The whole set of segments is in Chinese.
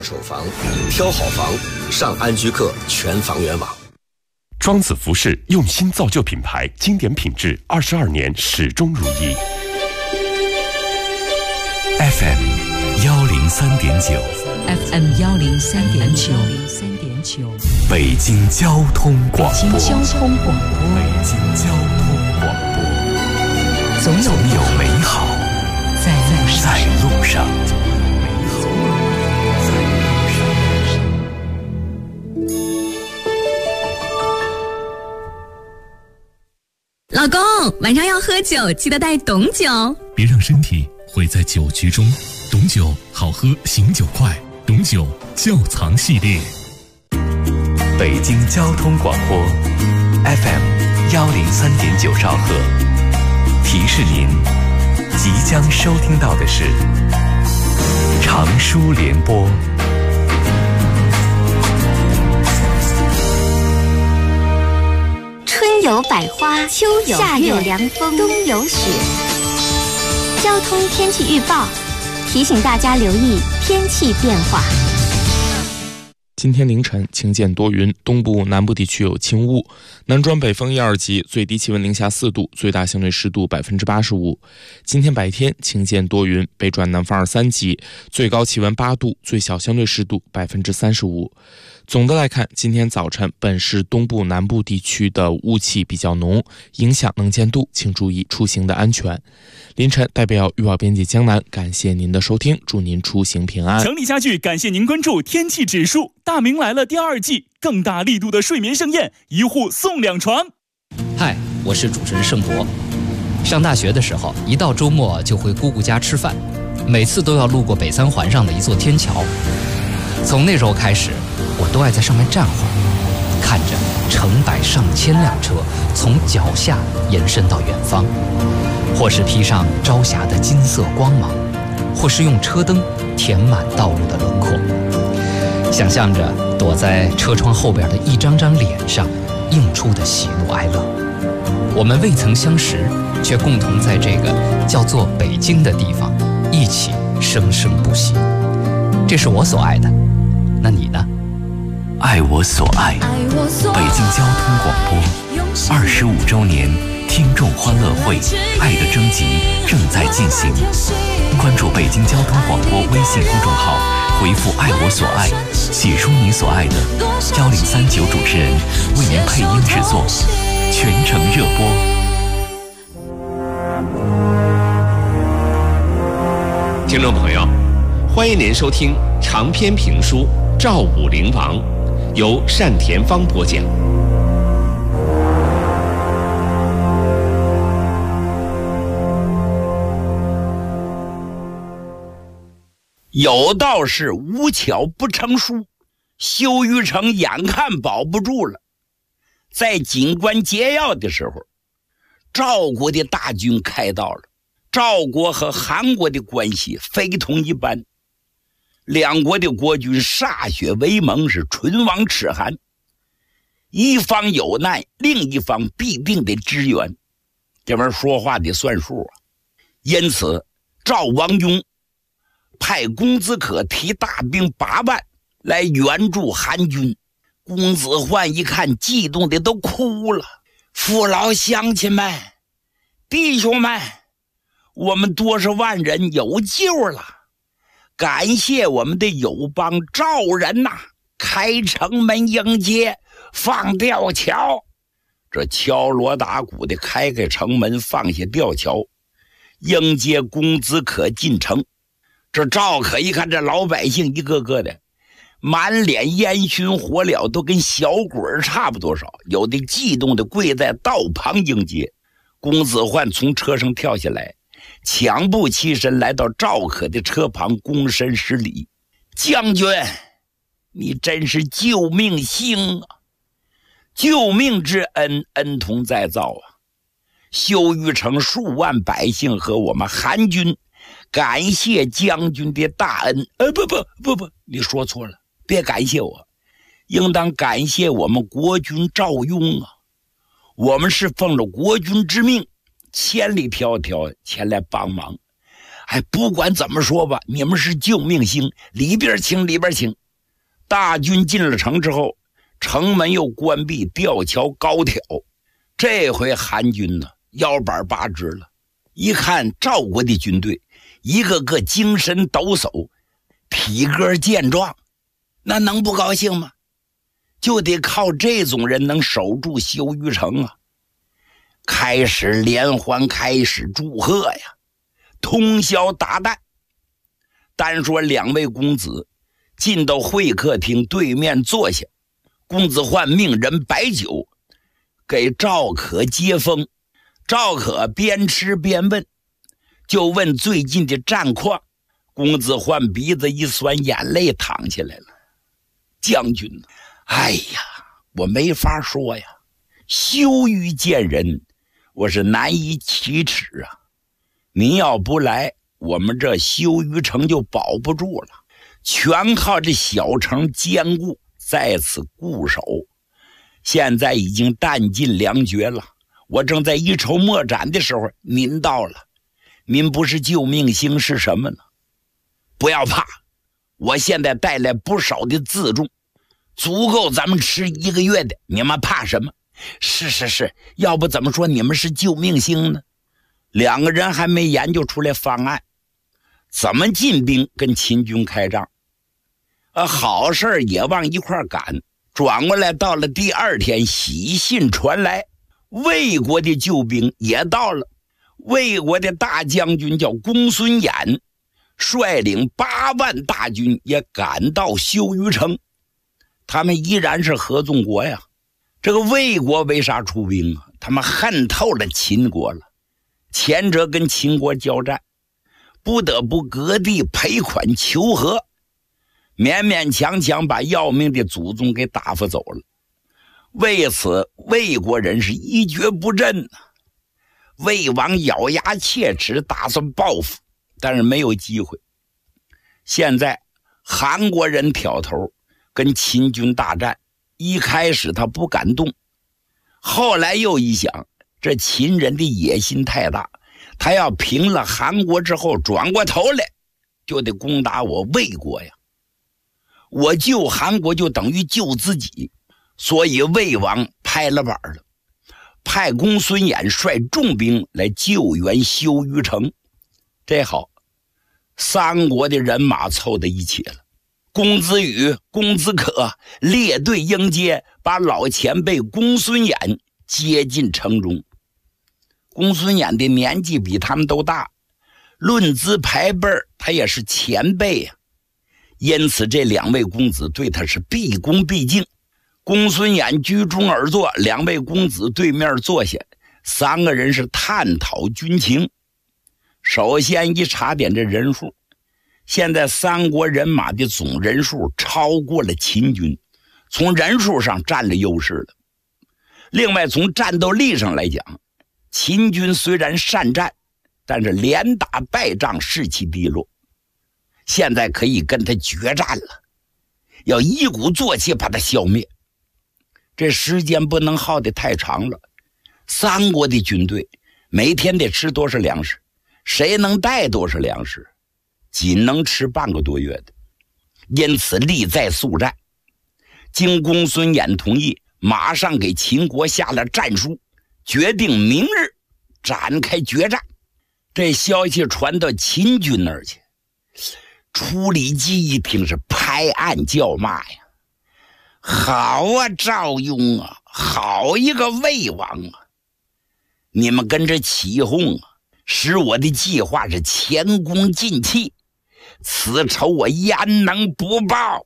首房，挑好房，上安居客全房源网。 庄子服饰用心造就品牌，经典品质，22年始终如一。 FM 103.9 FM 103.9 北京交通广播。 北京交通广播。 北京交通广播。 总有美好在路上。 老公，晚上要喝酒，记得带董酒， 别让身体毁在酒局中。董酒好喝，醒酒快。董酒窖藏系列。 北京交通广播 FM 103.9兆赫，提示您即将收听到的是长舒联播。 春有百花，秋有夏有凉风，冬有雪。交通天气预报提醒大家留意天气变化。 今天凌晨晴间多云，东部南部地区有轻雾，南转北风1、2级，最低气温零下4度，最大相对湿度85%。今天白天晴间多云，北转南风2、3级，最高气温8度，最小相对湿度35%。总的来看，今天早晨本市东部南部地区的雾气比较浓，影响能见度，请注意出行的安全。凌晨代表预报编辑江南感谢您的收听，祝您出行平安。 强力家具感谢您关注天气指数，大明来了第2季，更大力度的睡眠盛宴，1户送2床。 嗨，我是主持人盛博。上大学的时候，一到周末就回姑姑家吃饭，每次都要路过北三环上的一座天桥。从那时候开始，我都爱在上面站会儿，看着成百上千辆车从脚下延伸到远方，或是披上朝霞的金色光芒，或是用车灯填满道路的轮廓，想象着躲在车窗后边的一张张脸上映出的喜怒哀乐。我们未曾相识，却共同在这个叫做北京的地方一起生生不息。这是我所爱的，那你呢？ 爱我所爱，北京交通广播25周年听众欢乐会爱的征集正在进行，关注北京交通广播微信公众号，回复爱我所爱，写出你所爱的，1039主持人为您配音制作，全程热播。 听众朋友，欢迎您收听长篇评书《赵武灵王》，由单田芳播讲。 有道是无巧不成书，修玉成眼看保不住了，在锦官接要的时候，赵国的大军开到了。赵国和韩国的关系非同一般，两国的国军歃血为盟，是唇亡齿寒，一方有难，另一方必定得支援，这玩意儿说话得算数啊。因此赵王雍派公子可提大兵8万来援助韩军。公子焕一看，激动的都哭了。父老乡亲们，弟兄们，我们多少万人有救了，感谢我们的友邦赵人呐，开城门迎接，放吊桥。这敲锣打鼓的开城门，放下吊桥，迎接公子可进城。这赵可一看，这老百姓一个个的满脸烟熏火燎，都跟小鬼差不多少，有的激动的跪在道旁迎接。公子焕从车上跳下来，抢步起身来到赵可的车旁，躬身施礼。将军，你真是救命星啊，救命之恩，恩同再造啊。修玉城数万百姓和我们韩军感谢将军的大恩。不，你说错了，别感谢我，应当感谢我们国君赵雍啊。我们是奉了国君之命，千里迢迢前来帮忙， 不管怎么说吧，你们是救命星，里边请里边请。大军进了城之后，城门又关闭，吊桥高挑。这回韩军呢腰板拔直了，一看赵国的军队一个个精神抖擞，体格健壮，那能不高兴吗？就得靠这种人能守住修鱼城啊！开始联欢，开始祝贺呀，通宵达旦。单说两位公子进到会客厅对面坐下，公子焕命人摆酒给赵可接风。赵可边吃边问，就问最近的战况。公子焕鼻子一酸，眼泪淌下来了。将军，哎呀，我没法说呀，羞于见人，我是难以启齿啊。您要不来，我们这修鱼城就保不住了，全靠这小城坚固在此固守。现在已经弹尽粮绝了，我正在一筹莫展的时候，您到了。您不是救命星是什么呢？不要怕，我现在带来不少的辎重，足够咱们吃1个月的，你们怕什么？是，要不怎么说你们是救命星呢？两个人还没研究出来方案，怎么进兵跟秦军开仗。好事也往一块赶。转过来到了第2天，喜信传来，魏国的救兵也到了。魏国的大将军叫公孙衍，率领8万大军也赶到修鱼城。他们依然是合纵国呀。这个魏国为啥出兵啊？他们恨透了秦国了。前者跟秦国交战，不得不割地赔款求和，勉勉强强把要命的祖宗给打发走了。为此魏国人是一蹶不振啊。魏王咬牙切齿，打算报复，但是没有机会。现在韩国人挑头跟秦军大战，一开始他不敢动，后来又一想，这秦人的野心太大，他要平了韩国之后，转过头来就得攻打我魏国呀。我救韩国就等于救自己，所以魏王拍了板了，派公孙衍率重兵来救援修鱼城。这好，3国的人马凑在一起了。公子羽、公子可列队迎接，把老前辈公孙衍接进城中。公孙衍的年纪比他们都大，论资排辈他也是前辈呀，因此这2位公子对他是毕恭毕敬。公孙衍居中而坐，2位公子对面坐下，3个人是探讨军情。首先一查点这人数，现在3国人马的总人数超过了秦军，从人数上占了优势了。另外从战斗力上来讲，秦军虽然善战，但是连打败仗，士气低落。现在可以跟他决战了，要一鼓作气把他消灭。这时间不能耗得太长了，3国的军队每天得吃多少粮食，谁能带多少粮食，仅能吃半个多月的。因此力在速战。经公孙衍同意，马上给秦国下了战书，决定明日展开决战。这消息传到秦军那儿去，楚里基一听是拍案叫骂呀，好啊，赵雍啊，好一个魏王啊！你们跟着起哄啊，使我的计划是前功尽弃，此仇我焉能不报？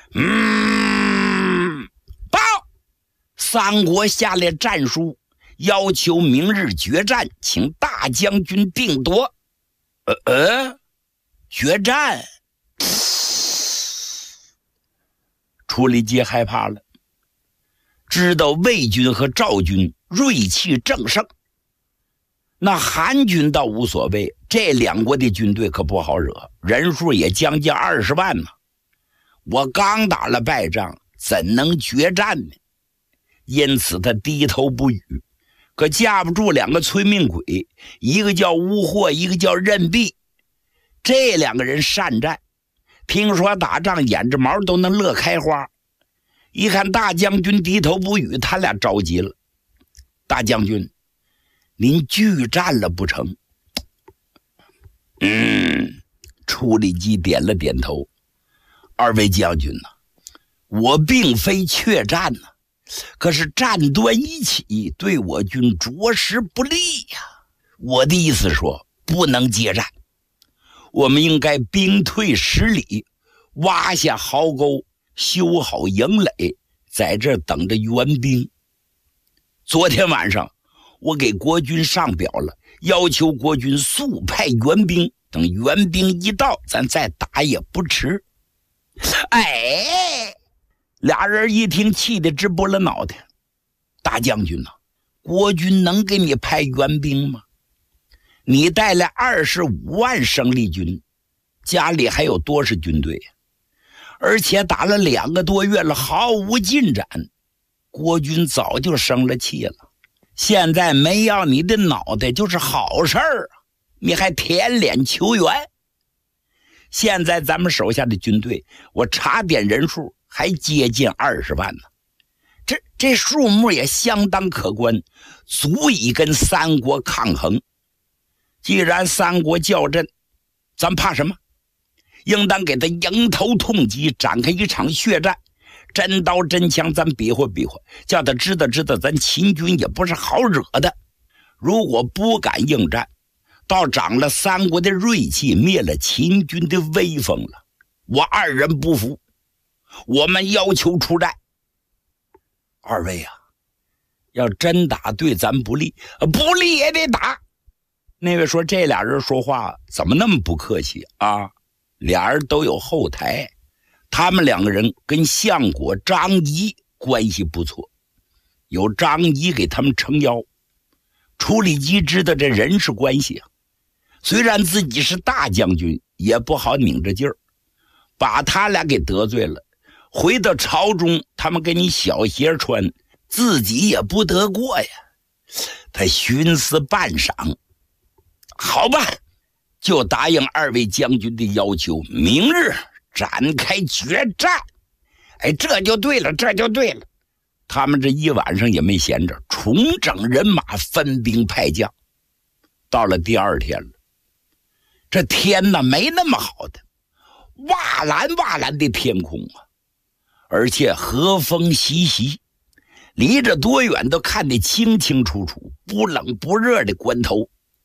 报！3国下列战书，要求明日决战，请大将军定夺。决战？楚里基害怕了，知道魏军和赵军锐气正盛，那韩军倒无所谓，这2国的军队可不好惹，人数也将近20万呢。我刚打了败仗，怎能决战呢？因此他低头不语。可架不住2个催命鬼，一个叫乌霍，一个叫任弼。 这两个人善战，听说打仗眼着毛都能乐开花。一看大将军低头不语，他俩着急了。大将军，您拒战了不成？处理机点了点头。二位将军呐，我并非怯战呐，可是战端一起，对我军着实不利呀。我的意思说，不能接战，我们应该兵退10里，挖下壕沟，修好营垒，在这等着援兵。昨天晚上我给国军上表了，要求国军速派援兵，等援兵一到，咱再打也不迟。俩人一听气得直拨了脑袋。大将军啊，国军能给你派援兵吗？你带来25万生力军，家里还有多少军队？而且打了2个多月了，毫无进展，国军早就生了气了。现在没要你的脑袋就是好事儿啊，你还舔脸求援？现在咱们手下的军队，我查点人数还接近20万呢，这数目也相当可观，足以跟三国抗衡。既然三国较阵，咱怕什么？应当给他迎头痛击，展开一场血战，真刀真枪咱比划比划，叫他知道咱秦军也不是好惹的。如果不敢应战，倒长了三国的锐气，灭了秦军的威风了，我二人不服，我们要求出战。二位啊，要真打对咱不利，不利也得打。那位说，这俩人说话怎么那么不客气啊？俩人都有后台，他们2个人跟相国张仪关系不错，有张仪给他们撑腰。处理机知道这人事关系啊，虽然自己是大将军，也不好拧着劲儿，把他俩给得罪了，回到朝中他们给你小鞋穿，自己也不得过呀。他寻思半晌，好吧，就答应2位将军的要求，明日展开决战。这就对了。他们这一晚上也没闲着，重整人马，分兵派将。到了第2天了，这天哪，没那么好的，瓦蓝的天空啊，而且和风习习，离着多远都看得清清楚楚，不冷不热的关头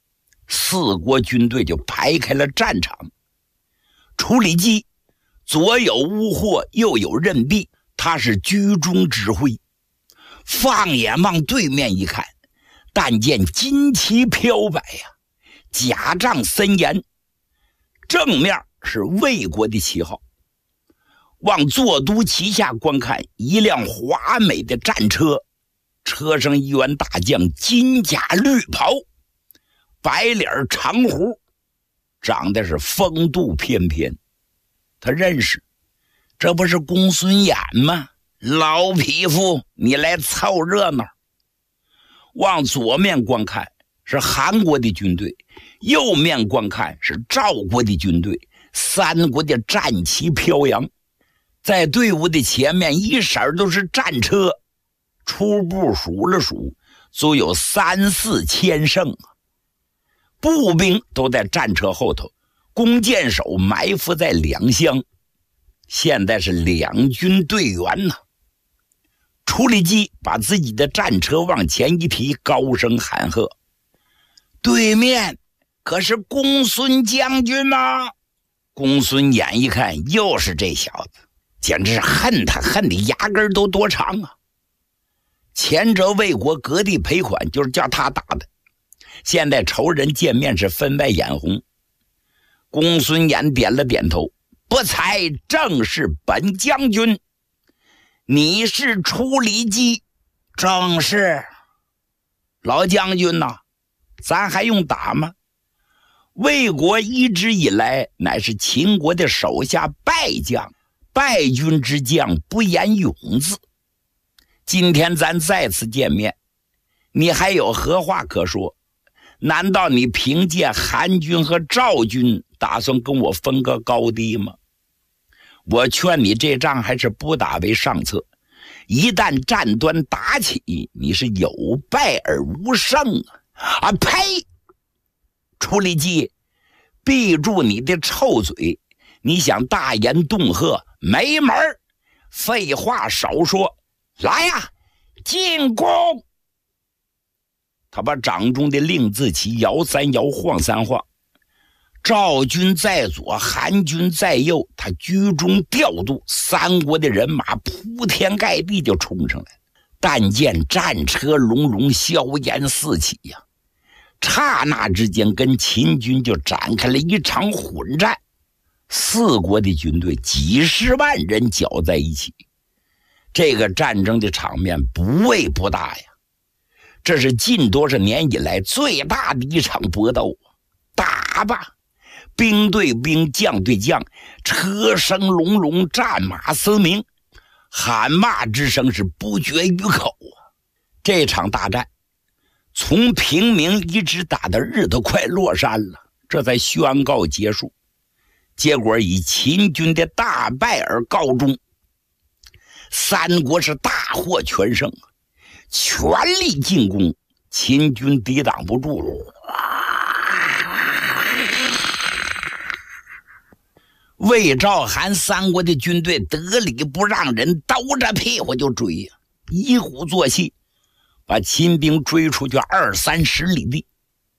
，4国军队就排开了战场。处理机左有乌霍，右有任弼，他是居中指挥。放眼往对面一看，但见旌旗飘摆呀，甲仗森严，正面是魏国的旗号。往坐都旗下观看，一辆华美的战车，车上一员大将，金甲绿袍，白脸长胡，长得是风度翩翩。他认识，这不是公孙衍吗？老匹夫，你来凑热闹。往左面观看是韩国的军队，右面观看是赵国的军队，3国的战旗飘扬。在队伍的前面一色都是战车，初步数了数，足有3、4千乘。步兵都在战车后头，弓箭手埋伏在2厢。现在是2军队员呢。处理机把自己的战车往前一提，高声喊喝：“对面可是公孙将军吗？”公孙衍一看，又是这小子，简直是恨他恨的牙根都多长啊！前者魏国割地赔款，就是叫他打的，现在仇人见面是分外眼红。公孙衍点了点头：“不才正是本将军。你是处理机？”“正是。”“老将军呐，咱还用打吗？魏国一直以来乃是秦国的手下败将，败军之将不言勇字。今天咱再次见面，你还有何话可说？ 难道你凭借韩军和赵军打算跟我分个高低吗？我劝你这仗还是不打为上策，一旦战端打起，你是有败而无胜啊！呸！楚里基，闭住你的臭嘴！你想大言恫吓，没门儿！废话少说，来呀，进攻！他把掌中的令字旗摇三摇，晃三晃。赵军在左，韩军在右，他居中调度，三国的人马铺天盖地就冲上来，但见战车隆隆，硝烟四起呀！刹那之间，跟秦军就展开了一场混战。四国的军队几十万人搅在一起，这个战争的场面不为不大呀。这是近多少年以来最大的一场搏斗，打吧！兵对兵，将对将，车声隆隆，战马嘶鸣，喊骂之声是不绝于口啊！这场大战从平明一直打到日头快落山了，这才宣告结束。结果以秦军的大败而告终，三国是大获全胜，全力进攻，秦军抵挡不住了。魏赵韩三国的军队得理不让人，兜着屁股就追呀，一鼓作气把秦兵追出去20-30里地。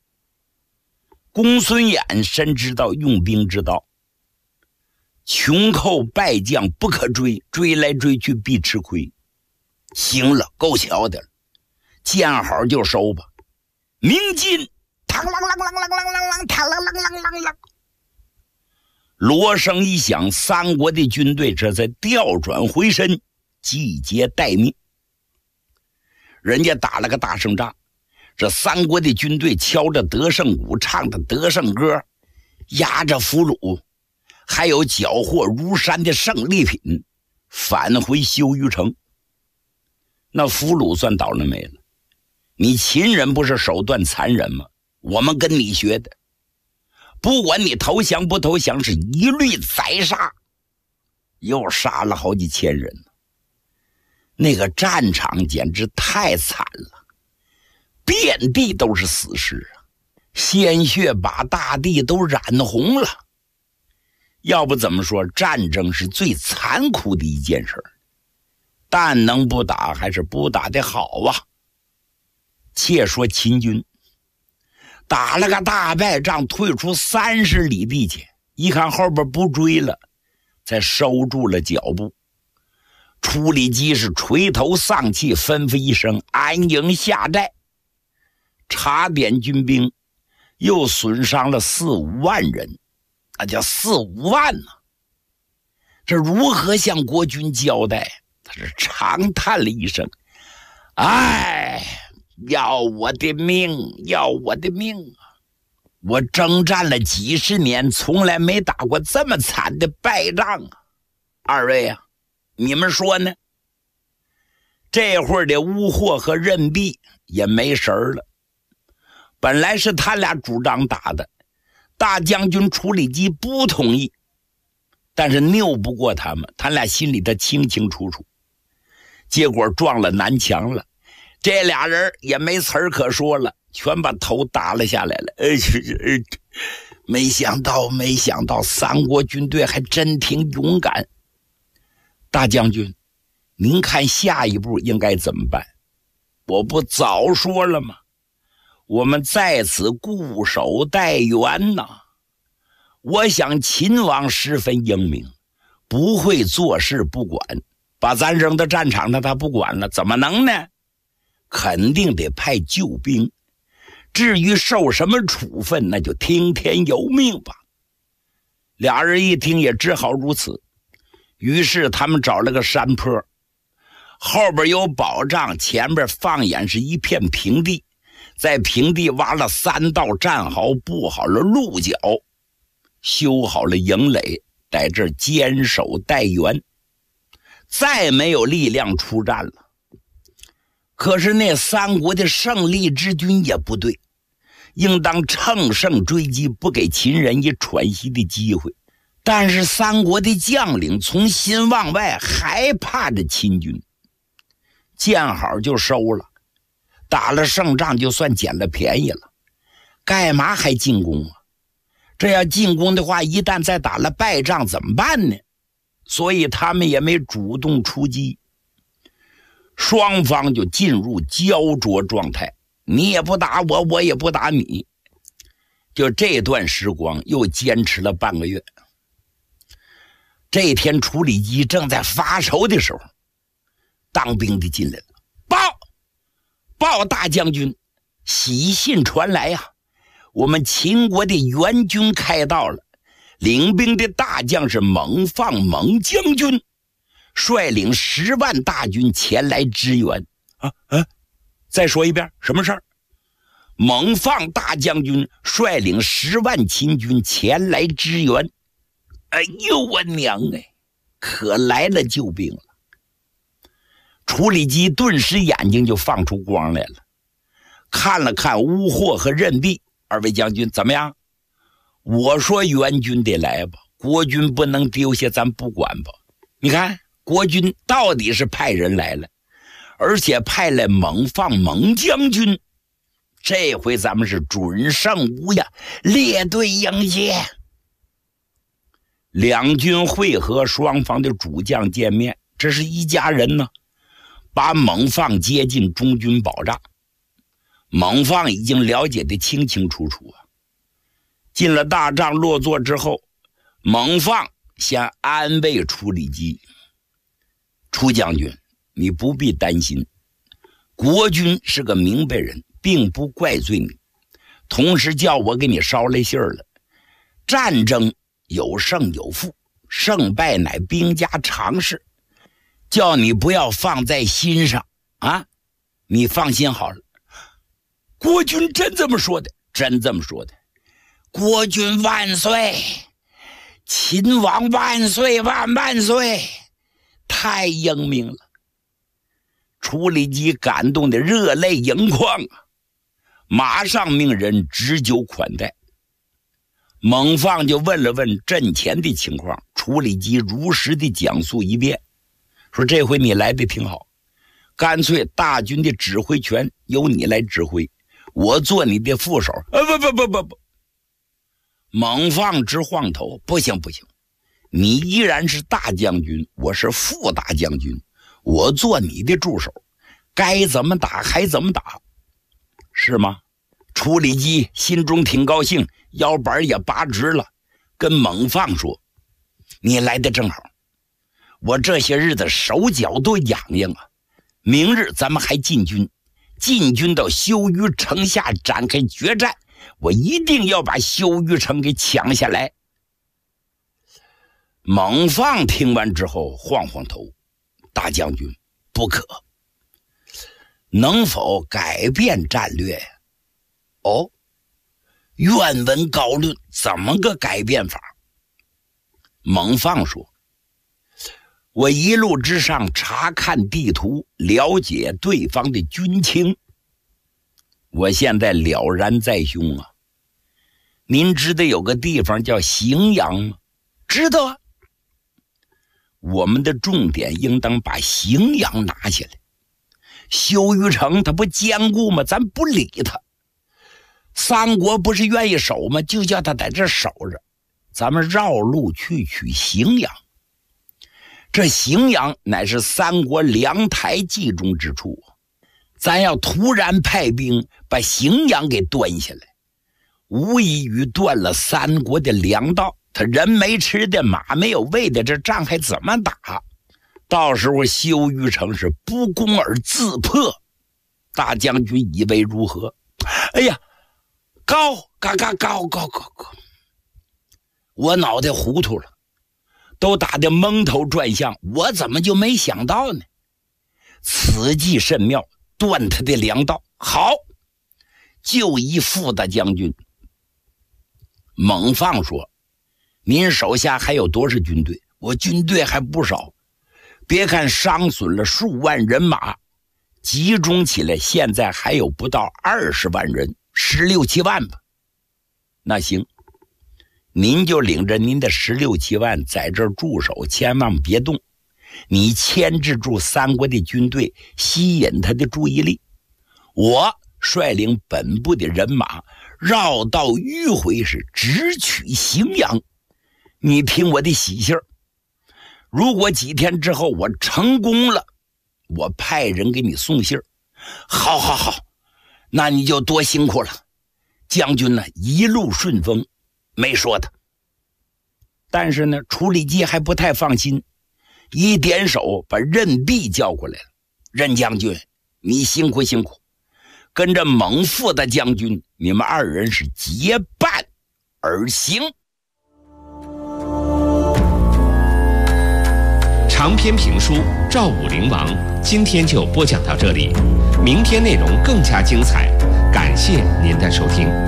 公孙衍深知道用兵之道，穷寇败将不可追，追来追去必吃亏。行了，够瞧的了，见好就收吧。鸣金，嘡啷啷啷啷啷啷啷，嘡啷啷啷啷啷。锣声一响，三国的军队这才调转回身，集结待命。人家打了个大胜仗，这三国的军队敲着得胜鼓，唱着得胜歌，押着俘虏，还有缴获如山的胜利品，返回修于城。那俘虏算倒了霉了，你秦人不是手段残忍吗？我们跟你学的，不管你投降不投降，是一律宰杀。又杀了好几千人，那个战场简直太惨了，遍地都是死尸啊，鲜血把大地都染红了。要不怎么说战争是最残酷的一件事，但能不打还是不打的好啊。且说秦军打了个大败仗，退出30里地去，一看后边不追了，才收住了脚步。楚里基是垂头丧气，吩咐一声安营下寨，查点军兵，又损伤了4-5万人，那叫4-5万呢。这如何向国军交代？他是长叹了一声，哎，要我的命，要我的命啊！我征战了几十年，从来没打过这么惨的败仗啊！二位啊，你们说呢？这会儿的乌霍和任弼也没神了。本来是他俩主张打的，大将军楚里基不同意，但是拗不过他们，他俩心里头清清楚楚。结果撞了南墙了，这俩人也没词儿可说了，全把头打了下来了。没想到三国军队还真挺勇敢。大将军，您看下一步应该怎么办？我不早说了吗？我们在此固守待援呐。我想秦王十分英明，不会做事不管，把咱扔到战场上他不管了，怎么能呢？肯定得派救兵，至于受什么处分，那就听天由命吧。俩人一听也只好如此，于是他们找了个山坡，后边有保障，前边放眼是一片平地，在平地挖了3道战壕，布好了鹿角，修好了营垒，在这儿坚守待援，再没有力量出战了。可是那三国的胜利之军也不对， 应当乘胜追击，不给秦人以喘息的机会。但是三国的将领从心往外还怕着秦军，见好就收了，打了胜仗就算捡了便宜了，干嘛还进攻啊？这要进攻的话，一旦再打了败仗怎么办呢？所以他们也没主动出击，双方就进入焦灼状态，你也不打我，我也不打你。就这段时光又坚持了半个月。这天处理机正在发愁的时候，当兵的进来了，报大将军，喜信传来呀，我们秦国的援军开到了，领兵的大将是蒙放蒙将军，率领10万大军前来支援。再说一遍，什么事儿？蒙放大将军率领10万秦军前来支援。哎呦我娘哎，可来了救兵了。处理机顿时眼睛就放出光来了，看了看乌霍和任弼，二位将军怎么样？我说援军得来吧，国军不能丢下咱不管吧。你看国军到底是派人来了，而且派来蒙放蒙将军，这回咱们是准胜无呀，列队迎接。两军会合，双方的主将见面，这是一家人呢，把蒙放接进中军保障。蒙放已经了解得清清楚楚啊。进了大帐落座之后，蒙放先安慰处理机，楚将军，你不必担心，国军是个明白人，并不怪罪你，同时叫我给你捎来信儿了。战争有胜有负，胜败乃兵家常事，叫你不要放在心上啊！你放心好了。国军真这么说的，真这么说的。国军万岁，秦王万岁万万岁，太英明了。处理机感动的热泪盈眶啊，马上命人置酒款待。蒙放就问了问阵前的情况，处理机如实的讲述一遍，说这回你来的挺好，干脆大军的指挥权由你来指挥，我做你的副手。不，蒙放直晃头，不行，你依然是大将军，我是副大将军，我做你的助手，该怎么打还怎么打，是吗？处理机心中挺高兴，腰板也拔直了，跟蒙放说，你来的正好，我这些日子手脚都痒痒啊，明日咱们还进军到修于城下展开决战，我一定要把修于城给抢下来。蒙放听完之后晃晃头，大将军不可，能否改变战略呀？哦，愿闻高论，怎么个改变法？蒙放说，我一路之上查看地图，了解对方的军情，我现在了然在胸啊。您知道有个地方叫荥阳吗？知道啊。我们的重点应当把荥阳拿下来，修于城它不坚固吗？咱不理他。三国不是愿意守吗？就叫他在这守着，咱们绕路去取荥阳。这荥阳乃是三国粮台集中之处，咱要突然派兵把荥阳给端下来，无异于断了三国的粮道，他人没吃的，马没有喂的，这仗还怎么打？到时候修于城是不攻而自破，大将军以为如何？哎呀，高，我脑袋糊涂了，都打得蒙头转向，我怎么就没想到呢？此计甚妙，断他的粮道。好，就依副大将军。蒙放说，您手下还有多少军队？我军队还不少，别看伤损了数万人马，集中起来现在还有不到20万人， 16、17万吧。那行，您就领着您的16、17万在这儿驻守，千万别动。你牵制住三国的军队，吸引他的注意力。我率领本部的人马绕道迂回，是直取荥阳。你听我的喜信儿，如果几天之后我成功了，我派人给你送信儿。好好好，那你就多辛苦了。将军呢，一路顺风，没说他。但是呢，楚里基还不太放心，一点手把任弼叫过来了。任将军，你辛苦辛苦，跟着蒙副大将军，你们二人是结伴而行。 长篇评书《赵武灵王》今天就播讲到这里，明天内容更加精彩，感谢您的收听。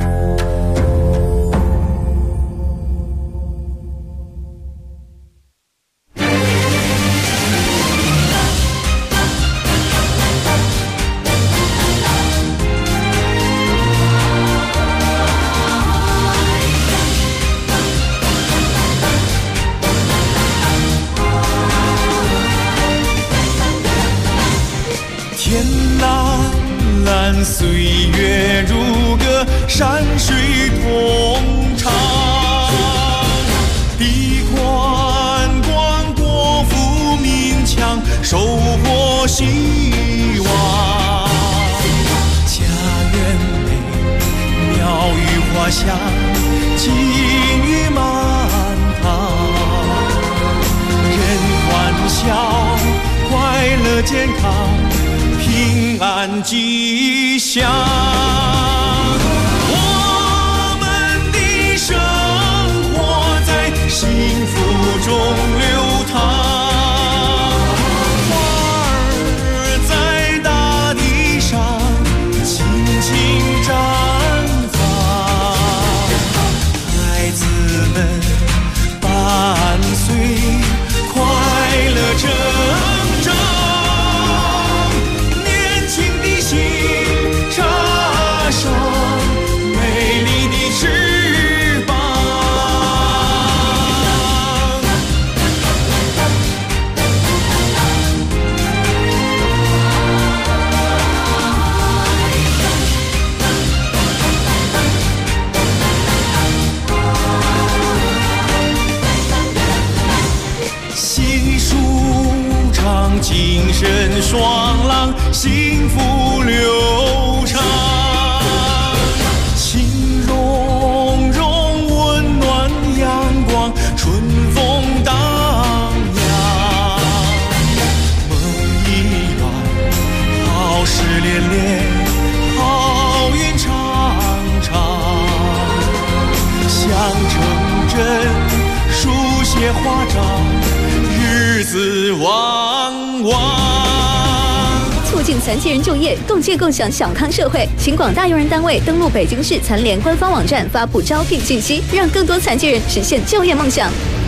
岁月如歌，山水同唱。地宽广，国富民强，收获希望。家园美，鸟语花香，金玉满堂。人欢笑，快乐健康，平安吉祥。我们的生活在幸福中流淌，花儿在大地上轻轻绽放，孩子们伴随快乐成长。精神爽朗，幸福流畅，情融融，温暖阳光，春风荡漾。梦一圆，好事连连，好运常常。想成真，书写华章，日子旺。 促进残疾人就业，共建共享小康社会。请广大用人单位登录北京市残联官方网站，发布招聘信息，让更多残疾人实现就业梦想。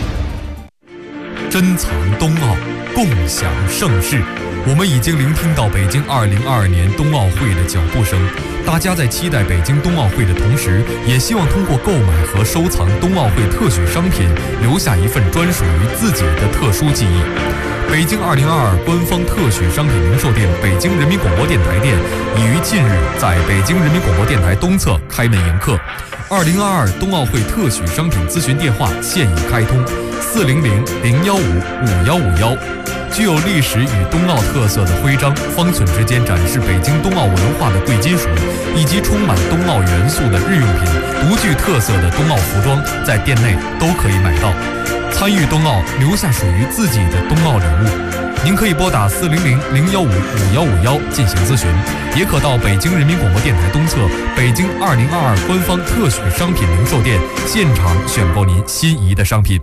珍藏冬奥，共享盛世。我们已经聆听到北京2022年冬奥会的脚步声。大家在期待北京冬奥会的同时，也希望通过购买和收藏冬奥会特许商品，留下一份专属于自己的特殊记忆。北京2022官方特许商品零售店北京人民广播电台店已于近日在北京人民广播电台东侧开门迎客。2022冬奥会特许商品咨询电话现已开通，400-015-5151。具有历史与冬奥特色的徽章，方寸之间展示北京冬奥文化的贵金属，以及充满冬奥元素的日用品、独具特色的冬奥服装，在店内都可以买到。参与冬奥，留下属于自己的冬奥礼物。您可以拨打400-015-5151进行咨询，也可到北京人民广播电台东侧北京2022官方特许商品零售店现场选购您心仪的商品。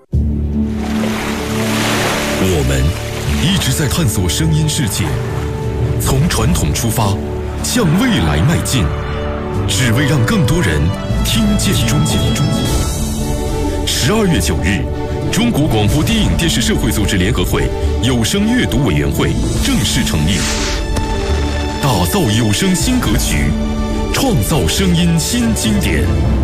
我们一直在探索声音世界，从传统出发，向未来迈进，只为让更多人听见中国。12月9日，中国广播电影电视社会组织联合会有声阅读委员会正式成立，打造有声新格局， 创造声音新经典。